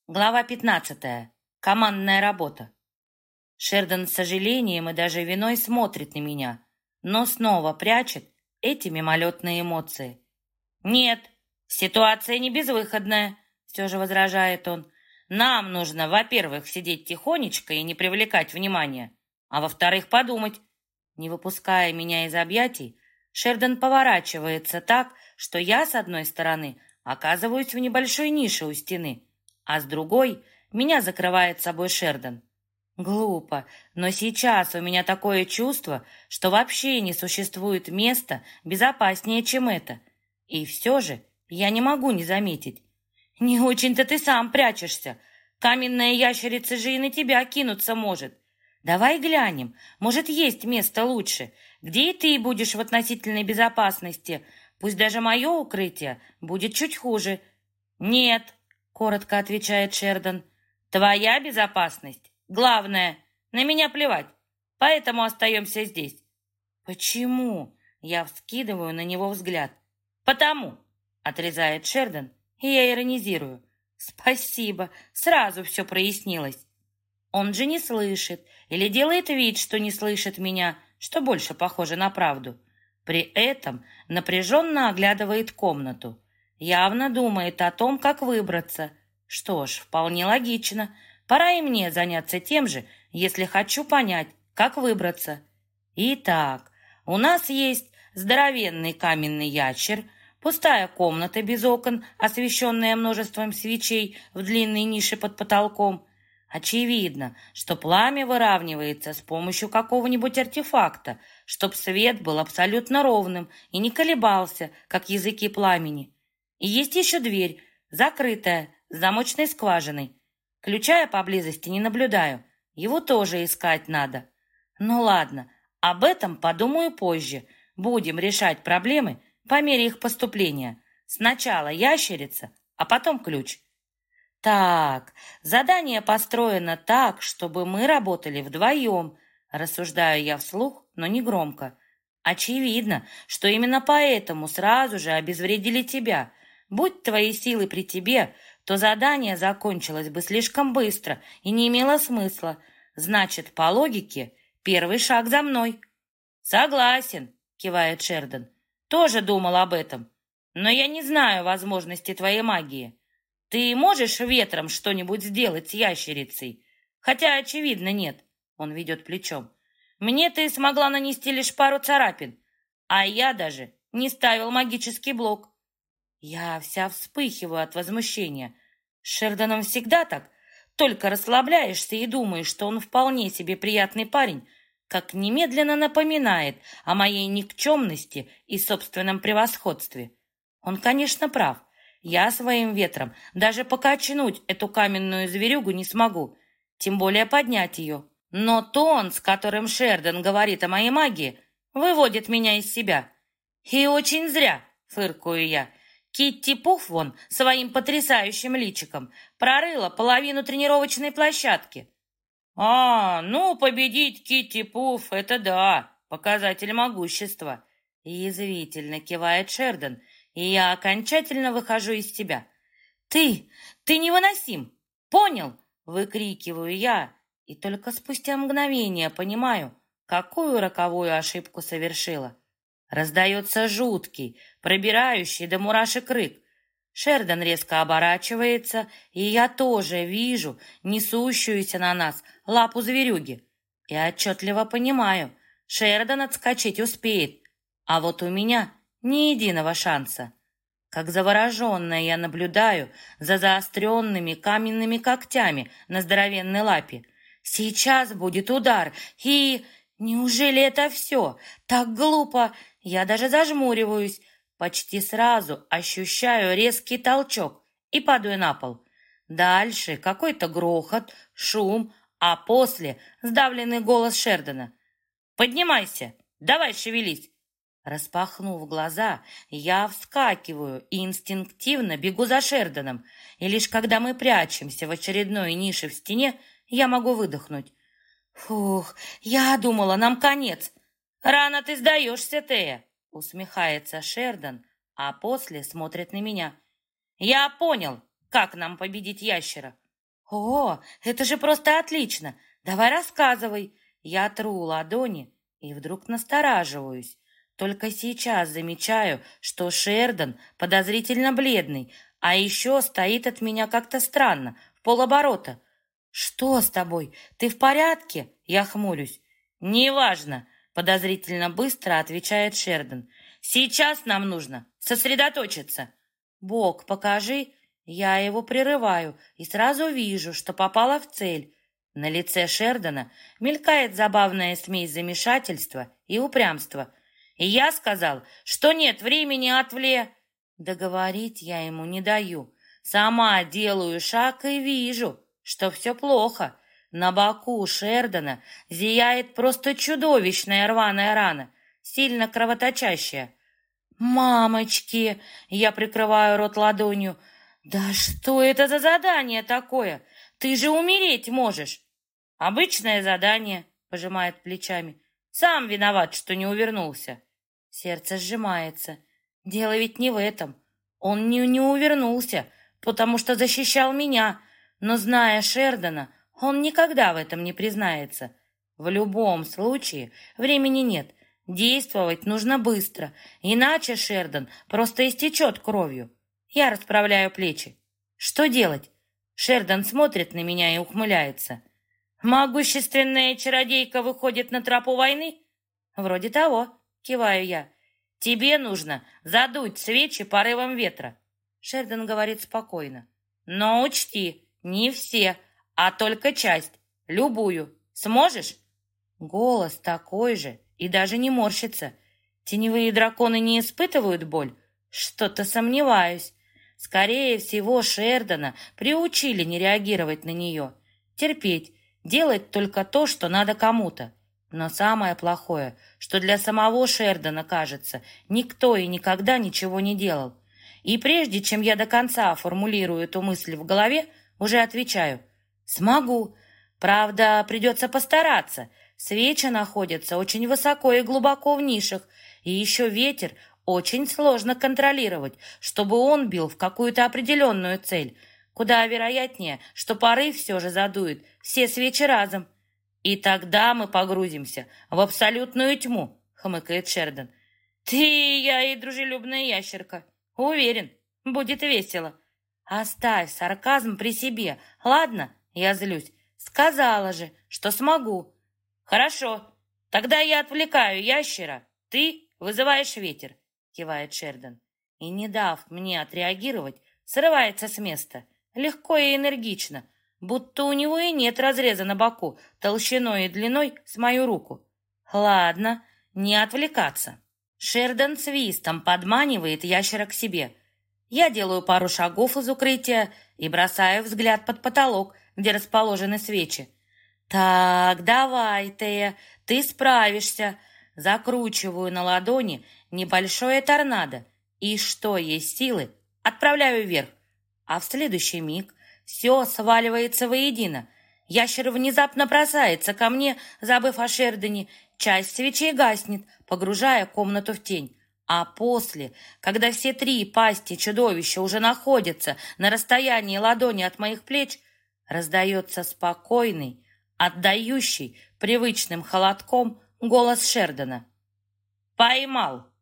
Глава 15. Командная работа. Шердон с сожалением и даже виной смотрит на меня, но снова прячет эти мимолетные эмоции. «Нет, ситуация не безвыходная», — все же возражает он. «Нам нужно, во-первых, сидеть тихонечко и не привлекать внимания, а во-вторых, подумать». Не выпуская меня из объятий, Шердон поворачивается так, что я, с одной стороны, оказываюсь в небольшой нише у стены, а с другой меня закрывает собой Шердон. Глупо, но сейчас у меня такое чувство, что вообще не существует места безопаснее, чем это. И все же я не могу не заметить. Не очень-то ты сам прячешься. Каменная ящерица же и на тебя кинуться может. Давай глянем, может, есть место лучше, где и ты будешь в относительной безопасности. Пусть даже мое укрытие будет чуть хуже. Нет, коротко отвечает Шердон. Твоя безопасность главное. На меня плевать. Поэтому остаемся здесь. Почему? Я вскидываю на него взгляд. Потому, отрезает Шердон, и я иронизирую. Спасибо, сразу все прояснилось. Он же не слышит или делает вид, что не слышит меня, что больше похоже на правду. При этом напряженно оглядывает комнату. Явно думает о том, как выбраться. Что ж, вполне логично. Пора и мне заняться тем же, если хочу понять, как выбраться. Итак, у нас есть здоровенный каменный ящер, пустая комната без окон, освещенная множеством свечей в длинной нише под потолком. Очевидно, что пламя выравнивается с помощью какого-нибудь артефакта, чтоб свет был абсолютно ровным и не колебался, как языки пламени. И есть еще дверь, закрытая, с замочной скважиной. Ключа я поблизости не наблюдаю, его тоже искать надо. Ну ладно, об этом подумаю позже. Будем решать проблемы по мере их поступления. Сначала ящерица, а потом ключ. Так, задание построено так, чтобы мы работали вдвоем. Рассуждаю я вслух, но не громко. Очевидно, что именно поэтому сразу же обезвредили тебя. Будь твои силы при тебе, то задание закончилось бы слишком быстро и не имело смысла. Значит, по логике, первый шаг за мной. Согласен, кивает Шердон. Тоже думал об этом. Но я не знаю возможности твоей магии. Ты можешь ветром что-нибудь сделать с ящерицей? Хотя, очевидно, нет. Он ведет плечом. Мне ты смогла нанести лишь пару царапин, а я даже не ставил магический блок. Я вся вспыхиваю от возмущения. С Шердоном всегда так. Только расслабляешься и думаешь, что он вполне себе приятный парень, как немедленно напоминает о моей никчемности и собственном превосходстве. Он, конечно, прав. Я своим ветром даже покачнуть эту каменную зверюгу не смогу, тем более поднять ее. Но тон, с которым Шердон говорит о моей магии, выводит меня из себя. И очень зря, фыркую я. Китти Пуф вон своим потрясающим личиком прорыла половину тренировочной площадки. Ну, победить Китти Пуф — это да, показатель могущества. Язвительно кивает Шердон, и я окончательно выхожу из себя. Ты невыносим! Понял? Выкрикиваю я, и только спустя мгновение понимаю, какую роковую ошибку совершила. Раздается жуткий, пробирающий до мурашек рык. Шердон резко оборачивается, и я тоже вижу несущуюся на нас лапу зверюги. И отчетливо понимаю, Шердон отскочить успеет, а вот у меня ни единого шанса. Как завороженная я наблюдаю за заостренными каменными когтями на здоровенной лапе. Сейчас будет удар, и... Неужели это все? Так глупо! Я даже зажмуриваюсь. Почти сразу ощущаю резкий толчок и падаю на пол. Дальше какой-то грохот, шум, а после сдавленный голос Шердона. «Поднимайся! Давай шевелись!» Распахнув глаза, я вскакиваю и инстинктивно бегу за Шердоном. И лишь когда мы прячемся в очередной нише в стене, я могу выдохнуть. «Фух, я думала, нам конец!» «Рано ты сдаешься, Тея!» — усмехается Шердон, а после смотрит на меня. «Я понял, как нам победить ящера. О, это же просто отлично! Давай рассказывай. Я тру ладони и вдруг настораживаюсь. Только сейчас замечаю, что Шердан подозрительно бледный, а еще стоит от меня как-то странно, в полоборота. «Что с тобой? Ты в порядке?» Я хмурюсь. «Неважно», — подозрительно быстро отвечает Шердан. «Сейчас нам нужно сосредоточиться». «Бог, покажи». Я его прерываю и сразу вижу, что попала в цель. На лице Шердана мелькает забавная смесь замешательства и упрямства. И я сказал, что нет времени Договорить я ему не даю. Сама делаю шаг и вижу, что все плохо. На боку Шердана зияет просто чудовищная рваная рана, сильно кровоточащая. «Мамочки!» — я прикрываю рот ладонью. «Да что это за задание такое? Ты же умереть можешь!» «Обычное задание», — пожимает плечами. «Сам виноват, что не увернулся». Сердце сжимается. Дело ведь не в этом. Он не увернулся, потому что защищал меня. Но, зная Шердана, он никогда в этом не признается. В любом случае времени нет. Действовать нужно быстро, иначе Шердан просто истечет кровью. Я расправляю плечи. Что делать? Шердан смотрит на меня и ухмыляется. Могущественная чародейка выходит на тропу войны? Вроде того, киваю я. Тебе нужно задуть свечи порывом ветра. Шердан говорит спокойно. Но учти, не все, а только часть, любую. Сможешь? Голос такой же и даже не морщится. Теневые драконы не испытывают боль? Что-то сомневаюсь. Скорее всего, Шердана приучили не реагировать на нее. Терпеть, делать только то, что надо кому-то. Но самое плохое, что для самого Шердана, кажется, никто и никогда ничего не делал. И прежде чем я до конца формулирую эту мысль в голове, уже отвечаю. Смогу. Правда, придется постараться. Свечи находятся очень высоко и глубоко в нишах, и еще ветер очень сложно контролировать, чтобы он бил в какую-то определенную цель. Куда вероятнее, что порыв все же задует все свечи разом. И тогда мы погрузимся в абсолютную тьму, хмыкает Шердан. Ты, я и дружелюбная ящерка. Уверен, будет весело. Оставь сарказм при себе, ладно? Я злюсь. Сказала же, что смогу. Хорошо, тогда я отвлекаю ящера, ты вызываешь ветер, кивает Шердан. И, не дав мне отреагировать, срывается с места. Легко и энергично, будто у него и нет разреза на боку толщиной и длиной с мою руку. Ладно, не отвлекаться. Шердан свистом подманивает ящера к себе. Я делаю пару шагов из укрытия и бросаю взгляд под потолок, где расположены свечи. «Так, давай, Тея, ты справишься!» Закручиваю на ладони небольшое торнадо и, что есть силы, отправляю вверх. А в следующий миг все сваливается воедино. Ящер внезапно бросается ко мне, забыв о Шердане. Часть свечей гаснет, погружая комнату в тень. А после, когда все три пасти чудовища уже находятся на расстоянии ладони от моих плеч, раздается спокойный, отдающий привычным холодком голос Шердана. «Поймал!»